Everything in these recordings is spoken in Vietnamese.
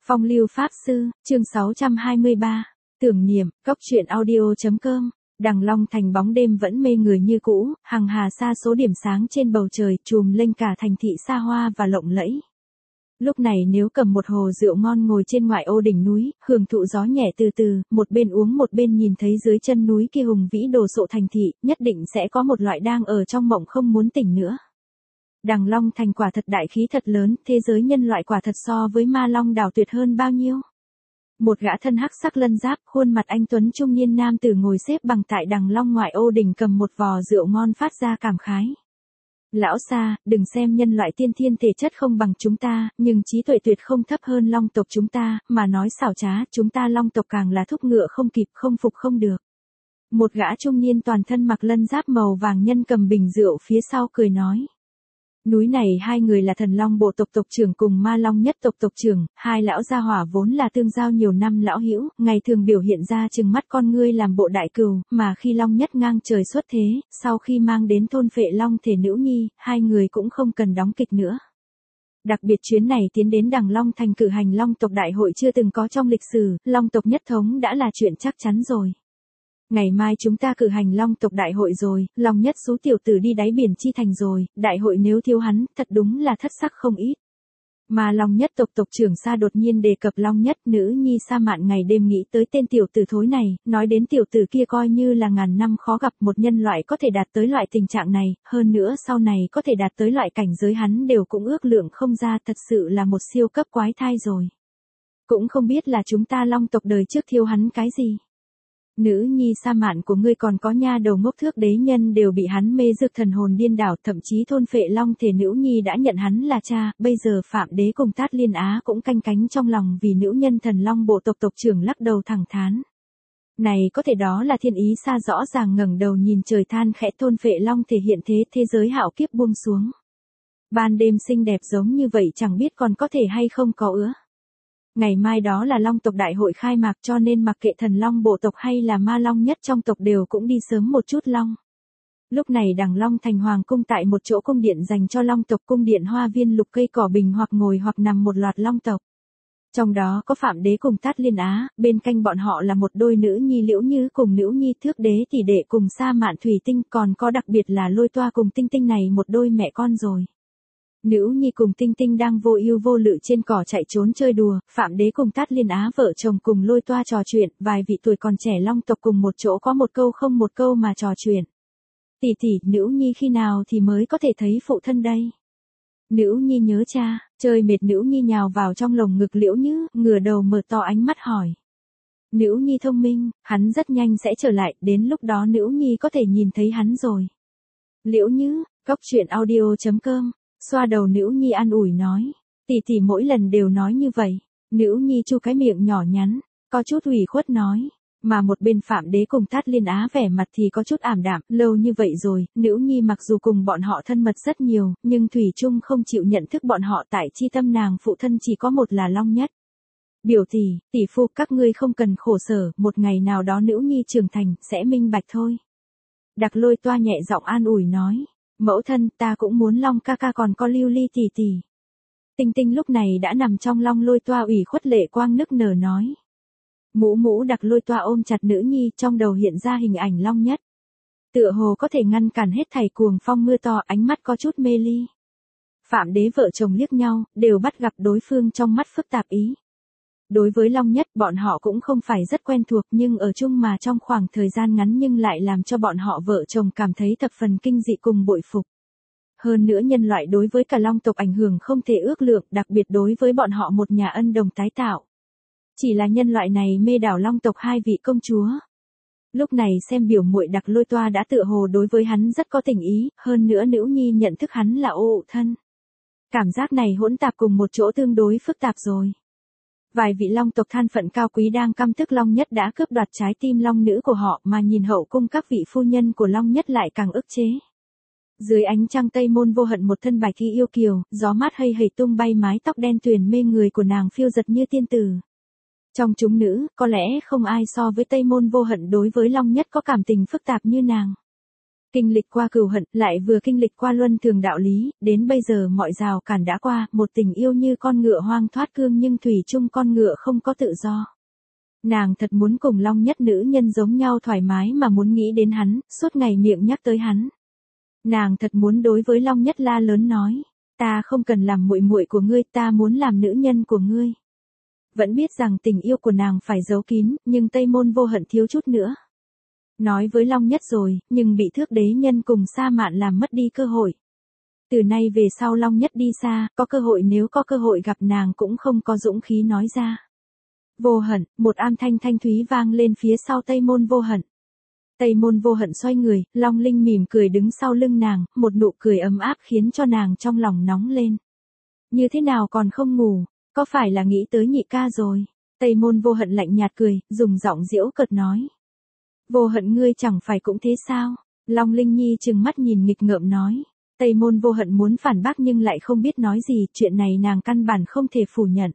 Phong lưu Pháp Sư, chương 623, tưởng niệm, cốc truyện audio.com, Đằng Long Thành bóng đêm vẫn mê người như cũ, hằng hà sa số điểm sáng trên bầu trời trùm lên cả thành thị xa hoa và lộng lẫy. Lúc này nếu cầm một hồ rượu ngon ngồi trên ngoại ô đỉnh núi, hưởng thụ gió nhẹ từ từ, một bên uống một bên nhìn thấy dưới chân núi kia hùng vĩ đồ sộ thành thị, nhất định sẽ có một loại đang ở trong mộng không muốn tỉnh nữa. Đằng Long Thành quả thật đại khí thật lớn, thế giới nhân loại quả thật so với Ma Long đảo tuyệt hơn bao nhiêu. Một gã thân hắc sắc lân giáp, khuôn mặt anh tuấn trung niên nam tử ngồi xếp bằng tại Đằng Long ngoại ô đỉnh cầm một vò rượu ngon phát ra cảm khái. Lão Sa, đừng xem nhân loại tiên thiên thể chất không bằng chúng ta, nhưng trí tuệ tuyệt không thấp hơn Long tộc chúng ta, mà nói xảo trá, chúng ta Long tộc càng là thúc ngựa không kịp không phục không được. Một gã trung niên toàn thân mặc lân giáp màu vàng nhân cầm bình rượu phía sau cười nói. Núi này hai người là Thần Long bộ tộc tộc trưởng cùng Ma Long nhất tộc tộc trưởng, hai lão gia hỏa vốn là tương giao nhiều năm lão hữu, ngày thường biểu hiện ra trừng mắt con ngươi làm bộ đại cừu, mà khi Long nhất ngang trời xuất thế, sau khi mang đến thôn phệ Long thể nữ nhi, hai người cũng không cần đóng kịch nữa. Đặc biệt chuyến này tiến đến Đằng Long Thành cử hành Long tộc đại hội chưa từng có trong lịch sử, Long tộc nhất thống đã là chuyện chắc chắn rồi. Ngày mai chúng ta cử hành Long tộc đại hội rồi, Long nhất số tiểu tử đi đáy biển chi thành rồi, đại hội nếu thiếu hắn, thật đúng là thất sắc không ít. Mà Long nhất tộc tộc trưởng Sa đột nhiên đề cập Long nhất nữ nhi Sa Mạn ngày đêm nghĩ tới tên tiểu tử thối này, nói đến tiểu tử kia coi như là ngàn năm khó gặp một nhân loại có thể đạt tới loại tình trạng này, hơn nữa sau này có thể đạt tới loại cảnh giới hắn đều cũng ước lượng không ra, thật sự là một siêu cấp quái thai rồi. Cũng không biết là chúng ta Long tộc đời trước thiếu hắn cái gì. Nữ nhi Sa Mạn của ngươi còn có nha đầu ngốc thước đế nhân đều bị hắn mê dược thần hồn điên đảo, thậm chí thôn phệ Long thể nữ nhi đã nhận hắn là cha, bây giờ Phạm đế cùng Tát Liên Á cũng canh cánh trong lòng vì nữ nhân Thần Long bộ tộc tộc trưởng lắc đầu thẳng thán. Này có thể đó là thiên ý Sa rõ ràng ngẩng đầu nhìn trời than khẽ thôn phệ Long thể hiện thế, thế giới hạo kiếp buông xuống. Ban đêm xinh đẹp giống như vậy chẳng biết còn có thể hay không có ứa. Ngày mai đó là Long tộc đại hội khai mạc cho nên mặc kệ Thần Long bộ tộc hay là Ma Long nhất trong tộc đều cũng đi sớm một chút Long. Lúc này Đằng Long Thành Hoàng cung tại một chỗ cung điện dành cho Long tộc, cung điện hoa viên lục cây cỏ bình hoặc ngồi hoặc nằm một loạt Long tộc. Trong đó có Phạm đế cùng Tát Liên Á, bên cạnh bọn họ là một đôi nữ nhi Liễu Như cùng nữ nhi Thước đế tỷ đệ cùng Sa Mạn Thủy Tinh, còn có đặc biệt là Lôi Toa cùng Tinh Tinh này một đôi mẹ con rồi. Nữ nhi cùng Tinh Tinh đang vô ưu vô lự trên cỏ chạy trốn chơi đùa, Phạm đế cùng Tát Liên Á vợ chồng cùng Lôi Toa trò chuyện, vài vị tuổi còn trẻ Long tộc cùng một chỗ có một câu không một câu mà trò chuyện. Tỷ tỷ, nữ nhi khi nào thì mới có thể thấy phụ thân đây? Nữ nhi nhớ cha, chơi mệt nữ nhi nhào vào trong lồng ngực Liễu Như, ngửa đầu mở to ánh mắt hỏi. Nữ nhi thông minh, hắn rất nhanh sẽ trở lại, đến lúc đó nữ nhi có thể nhìn thấy hắn rồi. Liễu Như, cốc truyện audio.com. Xoa đầu nữ nhi an ủi nói. Tỷ tỷ mỗi lần đều nói như vậy. Nữ nhi chu cái miệng nhỏ nhắn, có chút ủy khuất nói. Mà một bên Phạm đế cùng Tát Liên Á vẻ mặt thì có chút ảm đạm. Lâu như vậy rồi, nữ nhi mặc dù cùng bọn họ thân mật rất nhiều, nhưng thủy chung không chịu nhận thức bọn họ, tại chi tâm nàng phụ thân chỉ có một là Long nhất. Biểu tỷ, tỷ phu các ngươi không cần khổ sở, một ngày nào đó nữ nhi trưởng thành, sẽ minh bạch thôi. Đặc Lôi Toa nhẹ giọng an ủi nói. Mẫu thân, ta cũng muốn Long ca ca còn có Lưu Ly tỷ tỷ. Tinh Tinh lúc này đã nằm trong Long Lôi Toa ủy khuất lệ quang nức nở nói. Mũ mũ Đặc Lôi Toa ôm chặt nữ nhi, trong đầu hiện ra hình ảnh Long nhất. Tựa hồ có thể ngăn cản hết thảy cuồng phong mưa to, ánh mắt có chút mê ly. Phạm đế vợ chồng liếc nhau, đều bắt gặp đối phương trong mắt phức tạp ý. Đối với Long nhất, bọn họ cũng không phải rất quen thuộc, nhưng ở chung mà trong khoảng thời gian ngắn nhưng lại làm cho bọn họ vợ chồng cảm thấy thập phần kinh dị cùng bội phục. Hơn nữa nhân loại đối với cả Long tộc ảnh hưởng không thể ước lượng, đặc biệt đối với bọn họ một nhà ân đồng tái tạo. Chỉ là nhân loại này mê đảo Long tộc hai vị công chúa. Lúc này xem biểu muội Đặc Lôi Toa đã tựa hồ đối với hắn rất có tình ý, hơn nữa nữ nhi nhận thức hắn là ô thân. Cảm giác này hỗn tạp cùng một chỗ tương đối phức tạp rồi. Vài vị Long tộc than phận cao quý đang căm tức Long nhất đã cướp đoạt trái tim Long nữ của họ, mà nhìn hậu cung các vị phu nhân của Long nhất lại càng ức chế. Dưới ánh trăng Tây Môn Vô Hận một thân bạch y yêu kiều, gió mát hây hây tung bay mái tóc đen tuyền mê người của nàng phiêu giật như tiên tử. Trong chúng nữ, có lẽ không ai so với Tây Môn Vô Hận đối với Long nhất có cảm tình phức tạp như nàng. Kinh lịch qua cừu hận, lại vừa kinh lịch qua luân thường đạo lý, đến bây giờ mọi rào cản đã qua, một tình yêu như con ngựa hoang thoát cương nhưng thủy chung con ngựa không có tự do. Nàng thật muốn cùng Long Nhất nữ nhân giống nhau thoải mái mà muốn nghĩ đến hắn, suốt ngày miệng nhắc tới hắn. Nàng thật muốn đối với Long Nhất la lớn nói, ta không cần làm muội muội của ngươi, ta muốn làm nữ nhân của ngươi. Vẫn biết rằng tình yêu của nàng phải giấu kín, nhưng Tây Môn Vô Hận thiếu chút nữa. Nói với Long Nhất rồi, nhưng bị Thước Đế Nhân cùng Sa Mạn làm mất đi cơ hội. Từ nay về sau Long Nhất đi xa, có cơ hội nếu có cơ hội gặp nàng cũng không có dũng khí nói ra. Vô Hận, một âm thanh thanh thúy vang lên phía sau Tây Môn Vô Hận. Tây Môn Vô Hận xoay người, Long Linh mỉm cười đứng sau lưng nàng, một nụ cười ấm áp khiến cho nàng trong lòng nóng lên. Như thế nào còn không ngủ, có phải là nghĩ tới nhị ca rồi? Tây Môn Vô Hận lạnh nhạt cười, dùng giọng giễu cợt nói. Vô Hận ngươi chẳng phải cũng thế sao? Long Linh Nhi trừng mắt nhìn nghịch ngợm nói. Tây Môn Vô Hận muốn phản bác nhưng lại không biết nói gì, chuyện này nàng căn bản không thể phủ nhận.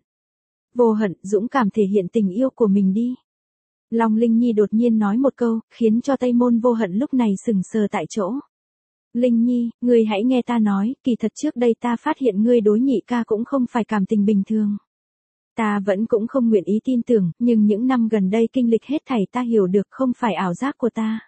Vô Hận, dũng cảm thể hiện tình yêu của mình đi. Long Linh Nhi đột nhiên nói một câu, khiến cho Tây Môn Vô Hận lúc này sững sờ tại chỗ. Linh Nhi, ngươi hãy nghe ta nói, kỳ thật trước đây ta phát hiện ngươi đối nhị ca cũng không phải cảm tình bình thường. Ta vẫn cũng không nguyện ý tin tưởng, nhưng những năm gần đây kinh lịch hết thảy ta hiểu được không phải ảo giác của ta.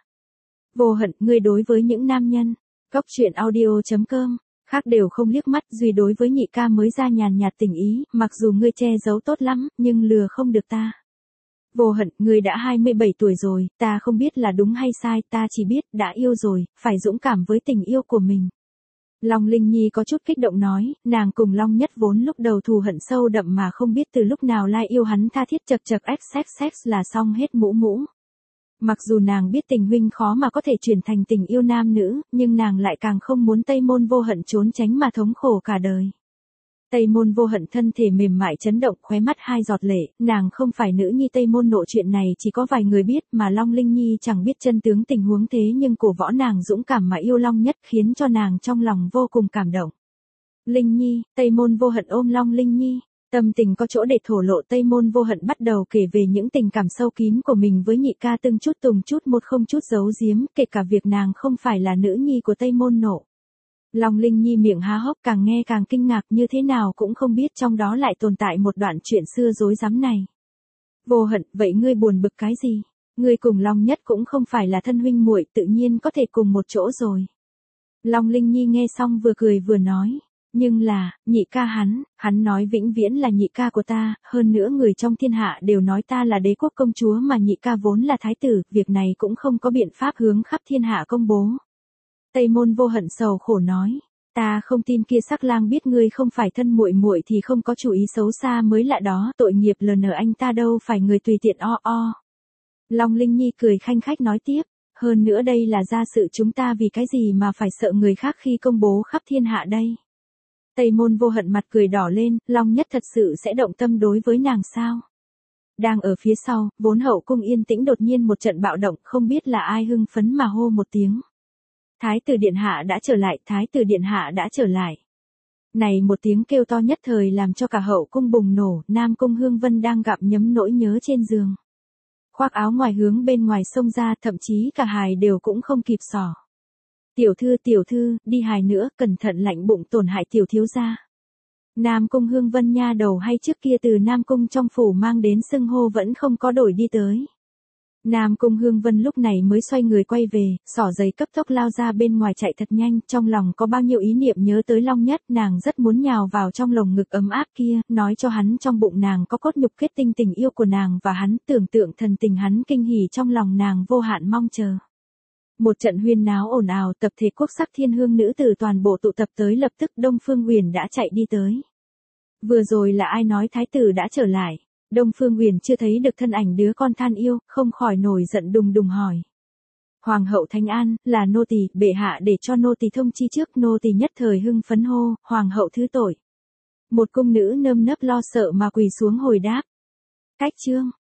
Vô Hận, ngươi đối với những nam nhân, Góc Truyện Audio.com, khác đều không liếc mắt, duy đối với nhị ca mới ra nhàn nhạt tình ý, mặc dù ngươi che giấu tốt lắm, nhưng lừa không được ta. Vô Hận, ngươi đã 27 tuổi rồi, ta không biết là đúng hay sai, ta chỉ biết, đã yêu rồi, phải dũng cảm với tình yêu của mình. Long Linh Nhi có chút kích động nói, nàng cùng Long Nhất vốn lúc đầu thù hận sâu đậm mà không biết từ lúc nào lai yêu hắn tha thiết chật chật xx là xong hết mũ mũ. Mặc dù nàng biết tình huynh khó mà có thể chuyển thành tình yêu nam nữ, nhưng nàng lại càng không muốn Tây Môn Vô Hận trốn tránh mà thống khổ cả đời. Tây Môn Vô Hận thân thể mềm mại chấn động, khóe mắt hai giọt lệ, nàng không phải nữ nhi Tây Môn Nộ, chuyện này chỉ có vài người biết mà Long Linh Nhi chẳng biết chân tướng tình huống thế nhưng cổ võ nàng dũng cảm mà yêu Long Nhất khiến cho nàng trong lòng vô cùng cảm động. Linh Nhi, Tây Môn Vô Hận ôm Long Linh Nhi, tâm tình có chỗ để thổ lộ. Tây Môn Vô Hận bắt đầu kể về những tình cảm sâu kín của mình với nhị ca, từng chút một không chút giấu giếm, kể cả việc nàng không phải là nữ nhi của Tây Môn Nộ. Long Linh Nhi miệng há hốc, càng nghe càng kinh ngạc, như thế nào cũng không biết trong đó lại tồn tại một đoạn chuyện xưa rối rắm này. Vô Hận, vậy ngươi buồn bực cái gì? Ngươi cùng Long Nhất cũng không phải là thân huynh muội, tự nhiên có thể cùng một chỗ rồi. Long Linh Nhi nghe xong vừa cười vừa nói, nhưng là, nhị ca hắn nói vĩnh viễn là nhị ca của ta, hơn nữa người trong thiên hạ đều nói ta là đế quốc công chúa mà nhị ca vốn là thái tử, việc này cũng không có biện pháp hướng khắp thiên hạ công bố. Tây Môn Vô Hận sầu khổ nói, ta không tin kia sắc lang biết ngươi không phải thân muội muội thì không có chủ ý xấu xa mới lạ đó, tội nghiệp LN anh ta đâu phải người tùy tiện o. Long Linh Nhi cười khanh khách nói tiếp, hơn nữa đây là gia sự chúng ta, vì cái gì mà phải sợ người khác khi công bố khắp thiên hạ đây. Tây Môn Vô Hận mặt cười đỏ lên, Long Nhất thật sự sẽ động tâm đối với nàng sao? Đang ở phía sau, vốn hậu cung yên tĩnh đột nhiên một trận bạo động, không biết là ai hưng phấn mà hô một tiếng. Thái tử điện hạ đã trở lại, thái tử điện hạ đã trở lại. Này một tiếng kêu to nhất thời làm cho cả hậu cung bùng nổ, Nam Cung Hương Vân đang gặm nhấm nỗi nhớ trên giường. Khoác áo ngoài hướng bên ngoài xông ra, thậm chí cả hài đều cũng không kịp xỏ. Tiểu thư, đi hài nữa, cẩn thận lạnh bụng tổn hại tiểu thiếu gia. Nam Cung Hương Vân nha đầu hay trước kia từ Nam Cung trong phủ mang đến xưng hô vẫn không có đổi đi tới. Nam Cung Hương Vân lúc này mới xoay người quay về, xỏ giày cấp tốc lao ra bên ngoài chạy thật nhanh, trong lòng có bao nhiêu ý niệm nhớ tới Long Nhất, nàng rất muốn nhào vào trong lồng ngực ấm áp kia, nói cho hắn trong bụng nàng có cốt nhục kết tinh tình yêu của nàng và hắn, tưởng tượng thần tình hắn kinh hỉ trong lòng nàng vô hạn mong chờ. Một trận huyên náo ồn ào, tập thể quốc sắc thiên hương nữ từ toàn bộ tụ tập tới, lập tức Đông Phương Huyền đã chạy đi tới. Vừa rồi là ai nói thái tử đã trở lại? Đông Phương Huyền chưa thấy được thân ảnh đứa con than yêu, không khỏi nổi giận đùng đùng hỏi. Hoàng hậu Thánh An, là nô tỳ, bệ hạ để cho nô tỳ thông chi trước, nô tỳ nhất thời hưng phấn hô, hoàng hậu thứ tội. Một cung nữ nơm nớp lo sợ mà quỳ xuống hồi đáp. Cách chương.